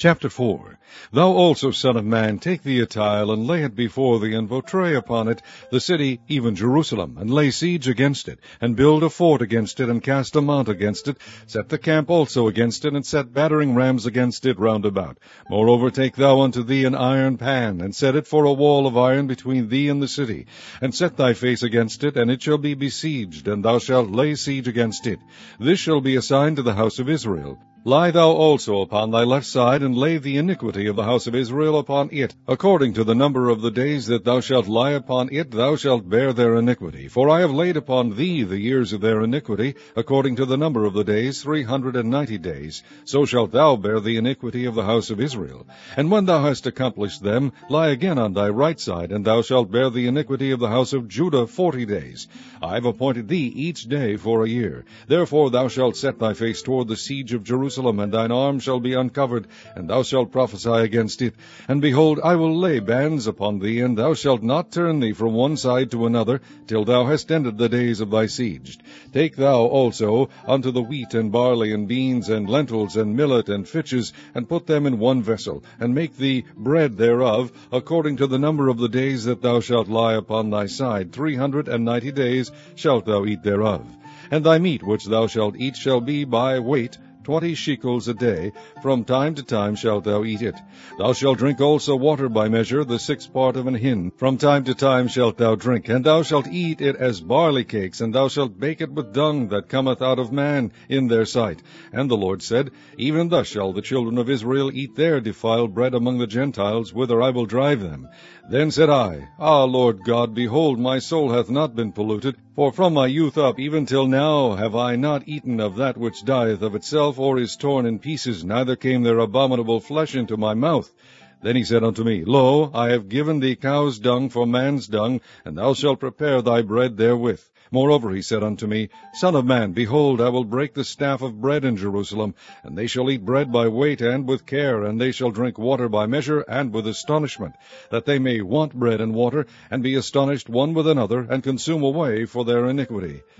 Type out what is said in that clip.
Chapter 4. Thou also, son of man, take thee a tile, and lay it before thee, and portray upon it the city, even Jerusalem, and lay siege against it, and build a fort against it, and cast a mount against it, set the camp also against it, and set battering rams against it round about. Moreover, take thou unto thee an iron pan, and set it for a wall of iron between thee and the city, and set thy face against it, and it shall be besieged, and thou shalt lay siege against it. This shall be a sign to the house of Israel. Lie thou also upon thy left side, and lay the iniquity of the house of Israel upon it. According to the number of the days that thou shalt lie upon it, thou shalt bear their iniquity. For I have laid upon thee the years of their iniquity, according to the number of the days, 390 days. So shalt thou bear the iniquity of the house of Israel. And when thou hast accomplished them, lie again on thy right side, and thou shalt bear the iniquity of the house of Judah 40 days. I have appointed thee each day for a year. Therefore thou shalt set thy face toward the siege of Jerusalem, and thine arm shall be uncovered, and thou shalt prophesy against it. And behold, I will lay bands upon thee, and thou shalt not turn thee from one side to another, till thou hast ended the days of thy siege. Take thou also unto the wheat and barley and beans and lentils and millet and fitches, and put them in one vessel, and make thee bread thereof, according to the number of the days that thou shalt lie upon thy side. 390 days shalt thou eat thereof. And thy meat which thou shalt eat shall be by weight, 20 shekels a day. From time to time shalt thou eat it. Thou shalt drink also water by measure, the 6th part of an hin. From time to time shalt thou drink, and thou shalt eat it as barley cakes, and thou shalt bake it with dung that cometh out of man in their sight. And the Lord said, Even thus shall the children of Israel eat their defiled bread among the Gentiles, whither I will drive them. Then said I, Lord God, behold, my soul hath not been polluted, for from my youth up even till now have I not eaten of that which dieth of itself, or is torn in pieces, neither came there abominable flesh into my mouth. Then he said unto me, Lo, I have given thee cow's dung for man's dung, and thou shalt prepare thy bread therewith. Moreover he said unto me, Son of man, behold, I will break the staff of bread in Jerusalem, and they shall eat bread by weight and with care, and they shall drink water by measure and with astonishment, that they may want bread and water, and be astonished one with another, and consume away for their iniquity.